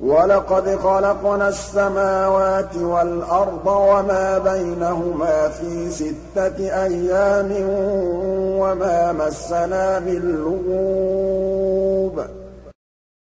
وَلَقَدْ خَلَقْنَا السَّمَاوَاتِ وَالْأَرْضَ وَمَا بَيْنَهُمَا فِي 6 أَيَّامٍ وَمَا مَسَّنَا مِن لُّغُوبٍ